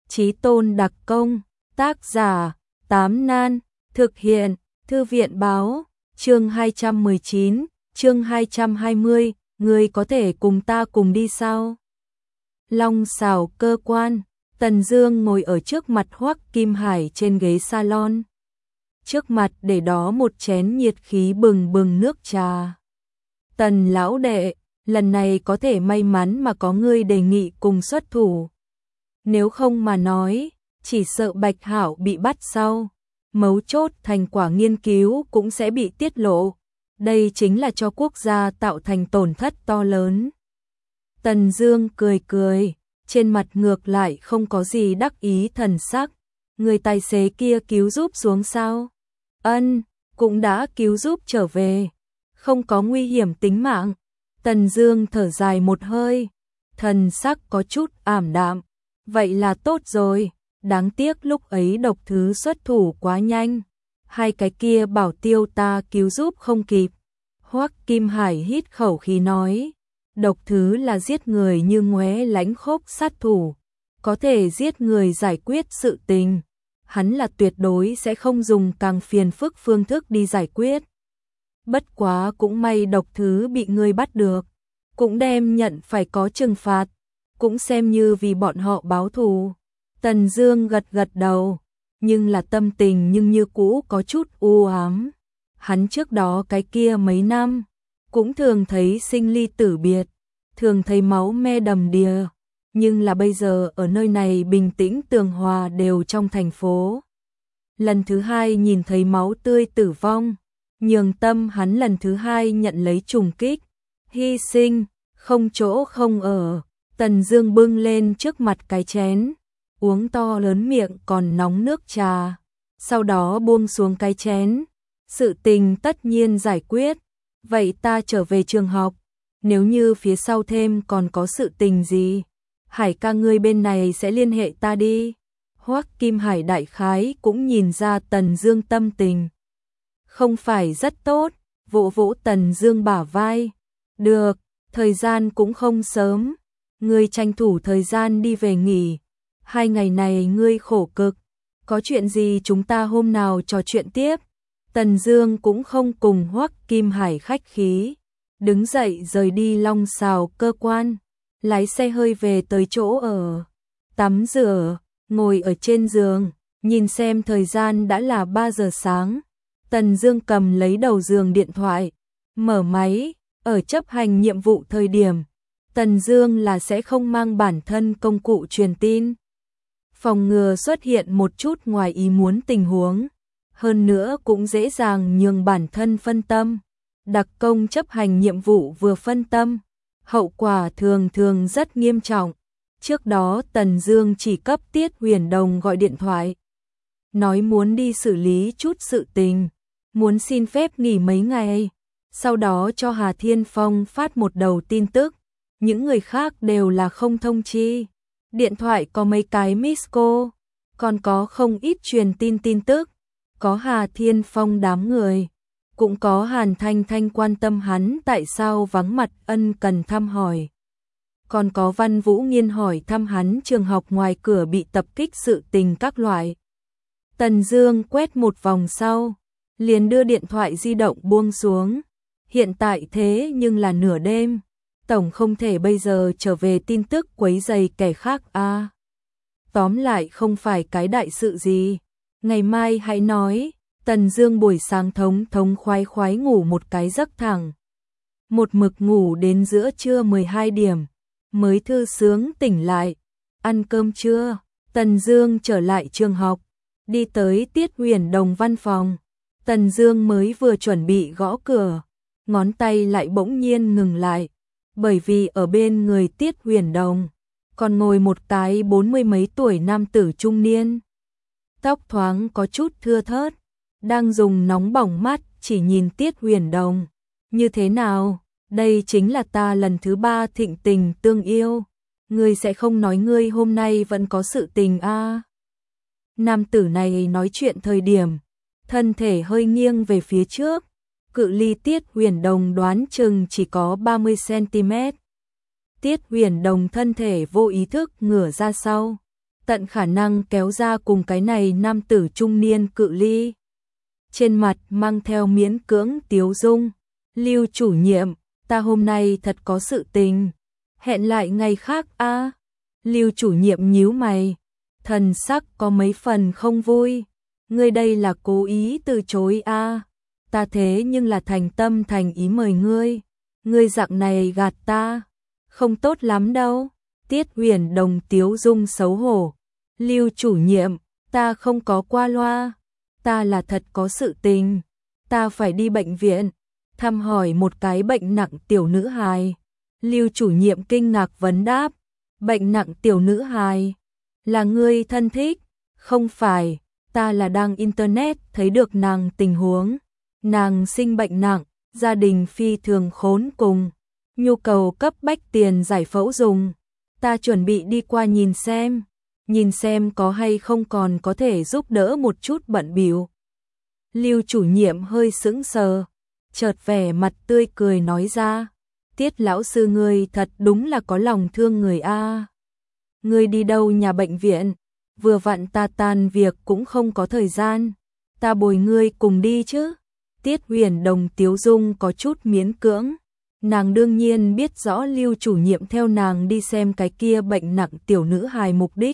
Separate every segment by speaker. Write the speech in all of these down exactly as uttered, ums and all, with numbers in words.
Speaker 1: Chí tôn đặc công, tác giả, Tám Nan, thực hiện, Thư viện báo, chương hai trăm mười chín, chương hai trăm hai mươi, ngươi có thể cùng ta cùng đi sao? Long xào cơ quan, Tần Dương ngồi ở trước mặt Hoắc Kim Hải trên ghế salon. Trước mặt để đó một chén nhiệt khí bừng bừng nước trà. Tần lão đệ, lần này có thể may mắn mà có ngươi đề nghị cùng xuất thủ. Nếu không mà nói, chỉ sợ Bạch Hạo bị bắt sau. Mấu chốt thành quả nghiên cứu cũng sẽ bị tiết lộ. Đây chính là cho quốc gia tạo thành tổn thất to lớn. Tần Dương cười cười, trên mặt ngược lại không có gì đắc ý thần sắc. Người tài xế kia cứu giúp xuống sao? Ân, cũng đã cứu giúp trở về. Không có nguy hiểm tính mạng. Tần Dương thở dài một hơi, thần sắc có chút ảm đạm. Vậy là tốt rồi, đáng tiếc lúc ấy độc thứ xuất thủ quá nhanh. Hai cái kia bảo tiêu ta cứu giúp không kịp. Hoắc Kim Hải hít khẩu khí nói, độc thứ là giết người như ngoé lãnh khốc sát thủ, có thể giết người giải quyết sự tình. Hắn là tuyệt đối sẽ không dùng càng phiền phức phương thức đi giải quyết. Bất quá cũng may độc thứ bị ngươi bắt được, cũng đem nhận phải có trừng phạt, cũng xem như vì bọn họ báo thù. Tần Dương gật gật đầu, nhưng là tâm tình nhưng như cũ có chút u ám. Hắn trước đó cái kia mấy năm, cũng thường thấy sinh ly tử biệt, thường thấy máu me đầm đìa, nhưng là bây giờ ở nơi này bình tĩnh tường hòa đều trong thành phố. Lần thứ hai nhìn thấy máu tươi tử vong, nhường tâm hắn lần thứ hai nhận lấy trùng kích, hy sinh, không chỗ không ở. Tần Dương bưng lên trước mặt cái chén, uống to lớn miệng còn nóng nước trà, sau đó buông xuống cái chén. Sự tình tất nhiên giải quyết, vậy ta trở về trường học, nếu như phía sau thêm còn có sự tình gì, Hải ca ngươi bên này sẽ liên hệ ta đi. Hoắc Kim Hải đại khái cũng nhìn ra Tần Dương tâm tình không phải rất tốt, vỗ vỗ Tần Dương bả vai, được, thời gian cũng không sớm, ngươi tranh thủ thời gian đi về nghỉ, hai ngày này ngươi khổ cực, có chuyện gì chúng ta hôm nào trò chuyện tiếp. Tần Dương cũng không cùng Hoắc Kim Hải khách khí, đứng dậy rời đi Long xào cơ quan, lái xe hơi về tới chỗ ở, tắm rửa, ngồi ở trên giường, nhìn xem thời gian đã là ba giờ sáng. Tần Dương cầm lấy đầu giường điện thoại, mở máy, ở chấp hành nhiệm vụ thời điểm, Tần Dương là sẽ không mang bản thân công cụ truyền tin, phòng ngừa xuất hiện một chút ngoài ý muốn tình huống. Hơn nữa cũng dễ dàng nhường bản thân phân tâm. Đặc công chấp hành nhiệm vụ vừa phân tâm, hậu quả thường thường rất nghiêm trọng. Trước đó Tần Dương chỉ cấp Tiết Huyền Đồng gọi điện thoại, nói muốn đi xử lý chút sự tình, muốn xin phép nghỉ mấy ngày, sau đó cho Hà Thiên Phong phát một đầu tin tức, những người khác đều là không thông chi. Điện thoại có mấy cái miss call, còn có không ít truyền tin tin tức. Có Hà Thiên Phong đám người, cũng có Hàn Thanh Thanh quan tâm hắn tại sao vắng mặt ân cần thăm hỏi. Còn có Văn Vũ Nghiên hỏi thăm hắn trường học ngoài cửa bị tập kích sự tình các loại. Tần Dương quét một vòng sau, liền đưa điện thoại di động buông xuống. Hiện tại thế nhưng là nửa đêm, tổng không thể bây giờ trở về tin tức quấy rầy kẻ khác a. À. Tóm lại không phải cái đại sự gì. Ngày mai hãy nói. Tần Dương buổi sáng thống thống khoái khoái ngủ một cái giấc thẳng. Một mực ngủ đến giữa trưa mười hai điểm, mới thư sướng tỉnh lại. Ăn cơm trưa, Tần Dương trở lại trường học, đi tới Tiết Huyền Đồng văn phòng. Tần Dương mới vừa chuẩn bị gõ cửa, ngón tay lại bỗng nhiên ngừng lại, bởi vì ở bên người Tiết Huyền Đồng còn ngồi một cái bốn mươi mấy tuổi nam tử trung niên. Tóc thoáng có chút thưa thớt, đang dùng nóng bỏng mắt chỉ nhìn Tiết Huyền Đồng. Như thế nào, đây chính là ta lần thứ ba thịnh tình tương yêu, ngươi sẽ không nói ngươi hôm nay vẫn có sự tình a? À? Nam tử này nói chuyện thời điểm, thân thể hơi nghiêng về phía trước, cự ly Tiết Huyền Đồng đoán chừng chỉ có ba mươi xăng ti mét. Tiết Huyền Đồng thân thể vô ý thức ngửa ra sau. tận khả năng kéo ra cùng cái này nam tử trung niên cự ly. Trên mặt mang theo miễn cưỡng tiếu dung. Lưu chủ nhiệm, ta hôm nay thật có sự tình. Hẹn lại ngày khác a. À? Lưu chủ nhiệm nhíu mày. Thần sắc có mấy phần không vui. Ngươi đây là cố ý từ chối a. À? Ta thế nhưng là thành tâm thành ý mời ngươi. Ngươi dạng này gạt ta. Không tốt lắm đâu. Tiết Huyền Đồng tiếu dung xấu hổ. Lưu chủ nhiệm, ta không có qua loa. Ta là thật có sự tình. Ta phải đi bệnh viện. Thăm hỏi một cái bệnh nặng tiểu nữ hài. Lưu chủ nhiệm kinh ngạc vấn đáp. Bệnh nặng tiểu nữ hài. Là ngươi thân thích? Không phải, ta là đang internet thấy được nàng tình huống. Nàng sinh bệnh nặng, gia đình phi thường khốn cùng. Nhu cầu cấp bách tiền giải phẫu dùng. Ta chuẩn bị đi qua nhìn xem. Nhìn xem có hay không còn có thể giúp đỡ một chút bận bịu. Lưu chủ nhiệm hơi sững sờ, chợt vẻ mặt tươi cười nói ra. Tiết lão sư ngươi thật đúng là có lòng thương người a. Ngươi đi đâu nhà bệnh viện? Vừa vặn ta tan việc cũng không có thời gian. Ta bồi ngươi cùng đi chứ. Tiết Huyền Đồng tiếu dung có chút miễn cưỡng. Nàng đương nhiên biết rõ Lưu chủ nhiệm theo nàng đi xem cái kia bệnh nặng tiểu nữ hài mục đích.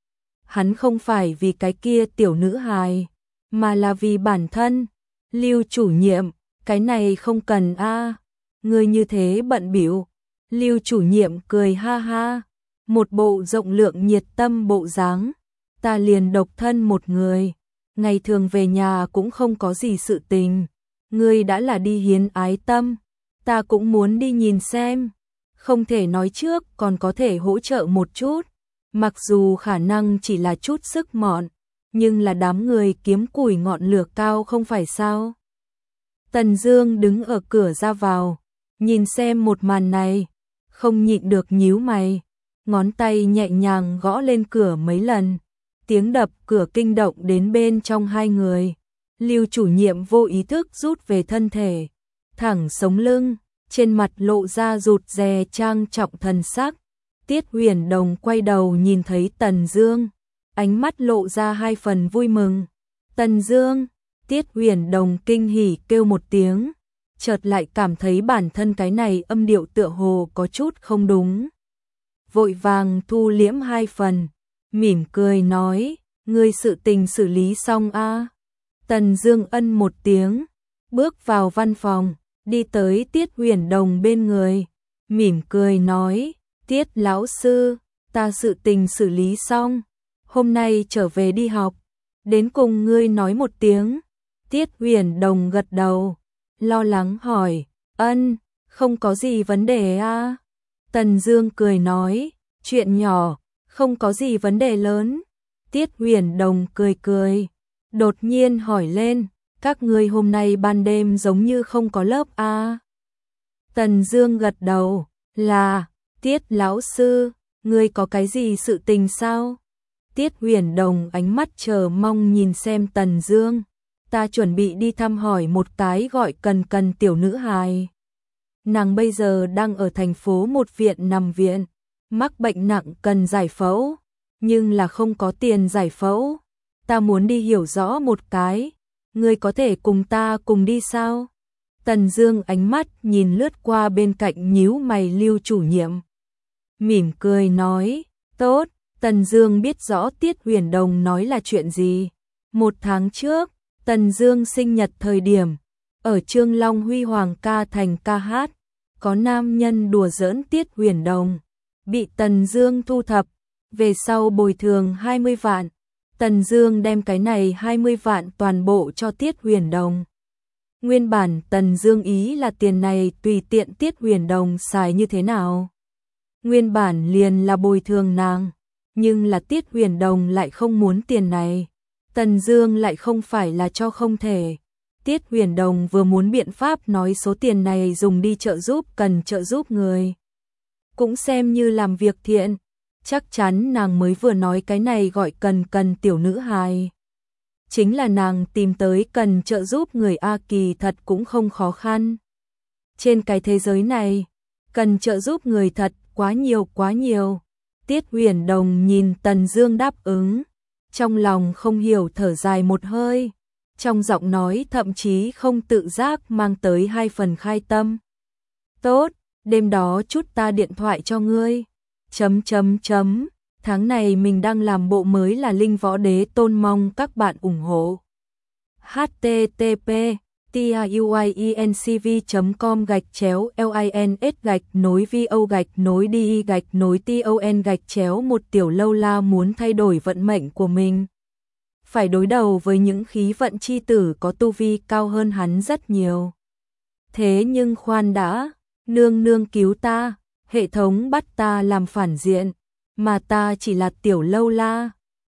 Speaker 1: Hắn không phải vì cái kia tiểu nữ hài, mà là vì bản thân. Lưu chủ nhiệm, cái này không cần a. À. Ngươi như thế bận bịu. Lưu chủ nhiệm cười ha ha, một bộ rộng lượng nhiệt tâm bộ dáng. Ta liền độc thân một người, ngày thường về nhà cũng không có gì sự tình. Ngươi đã là đi hiến ái tâm, ta cũng muốn đi nhìn xem. Không thể nói trước, còn có thể hỗ trợ một chút. Mặc dù khả năng chỉ là chút sức mọn, nhưng là đám người kiếm củi ngọn lửa cao không phải sao. Tần Dương đứng ở cửa ra vào, nhìn xem một màn này, không nhịn được nhíu mày, ngón tay nhẹ nhàng gõ lên cửa mấy lần, tiếng đập cửa kinh động đến bên trong hai người. Lưu chủ nhiệm vô ý thức rút về thân thể, thẳng sống lưng, trên mặt lộ ra rụt rè trang trọng thần sắc. Tiết Huyền Đồng quay đầu nhìn thấy Tần Dương, ánh mắt lộ ra hai phần vui mừng. Tần Dương, Tiết Huyền Đồng kinh hỉ kêu một tiếng, chợt lại cảm thấy bản thân cái này âm điệu tựa hồ có chút không đúng. Vội vàng thu liễm hai phần, mỉm cười nói, ngươi sự tình xử lý xong a? À? Tần Dương ân một tiếng, bước vào văn phòng, đi tới Tiết Huyền Đồng bên người, mỉm cười nói, Tiết lão sư, ta sự tình xử lý xong, hôm nay trở về đi học, đến cùng ngươi nói một tiếng. Tiết Huyền Đồng gật đầu, lo lắng hỏi, ân, không có gì vấn đề a. À? Tần Dương cười nói, chuyện nhỏ, không có gì vấn đề lớn. Tiết Huyền Đồng cười cười, đột nhiên hỏi lên, các ngươi hôm nay ban đêm giống như không có lớp a. À? Tần Dương gật đầu, là, Tiết lão sư, ngươi có cái gì sự tình sao? Tiết Huyền Đồng ánh mắt chờ mong nhìn xem Tần Dương, ta chuẩn bị đi thăm hỏi một cái gọi Cần Cần tiểu nữ hài. Nàng bây giờ đang ở thành phố một viện nằm viện, mắc bệnh nặng cần giải phẫu, nhưng là không có tiền giải phẫu. Ta muốn đi hiểu rõ một cái, ngươi có thể cùng ta cùng đi sao? Tần Dương ánh mắt nhìn lướt qua bên cạnh nhíu mày Lưu chủ nhiệm, mỉm cười nói, tốt. Tần Dương biết rõ Tiết Huyền Đồng nói là chuyện gì. Một tháng trước, Tần Dương sinh nhật thời điểm, ở Trương Long Huy Hoàng ca thành ca hát, có nam nhân đùa giỡn Tiết Huyền Đồng, bị Tần Dương thu thập, về sau bồi thường hai mươi vạn. Tần Dương đem cái này hai mươi vạn toàn bộ cho Tiết Huyền Đồng. Nguyên bản Tần Dương ý là tiền này tùy tiện Tiết Huyền Đồng xài như thế nào. Nguyên bản liền là bồi thường nàng, nhưng là Tiết Huyền Đồng lại không muốn tiền này. Tần Dương lại không phải là cho không thể. Tiết Huyền Đồng vừa muốn biện pháp nói số tiền này dùng đi trợ giúp cần trợ giúp người, cũng xem như làm việc thiện. Chắc chắn nàng mới vừa nói cái này gọi Cần Cần tiểu nữ hài, chính là nàng tìm tới cần trợ giúp người A kỳ thật cũng không khó khăn. Trên cái thế giới này, cần trợ giúp người thật quá nhiều quá nhiều. Tiết Huyền Đồng nhìn Tần Dương đáp ứng, trong lòng không hiểu thở dài một hơi, trong giọng nói thậm chí không tự giác mang tới hai phần khai tâm. Tốt, đêm đó chút ta điện thoại cho ngươi. Chấm chấm chấm, tháng này mình đang làm bộ mới là Linh Võ Đế Tôn, mong các bạn ủng hộ. h t t p tiuyencv chấm com gạch chéo lins gạch nối vo gạch nối đi gạch nối ton gạch chéo. Một tiểu lâu la muốn thay đổi vận mệnh của mình, phải đối đầu với những khí vận chi tử có tu vi cao hơn hắn rất nhiều. Thế nhưng khoan đã, nương nương cứu ta, hệ thống bắt ta làm phản diện, mà ta chỉ là tiểu lâu la.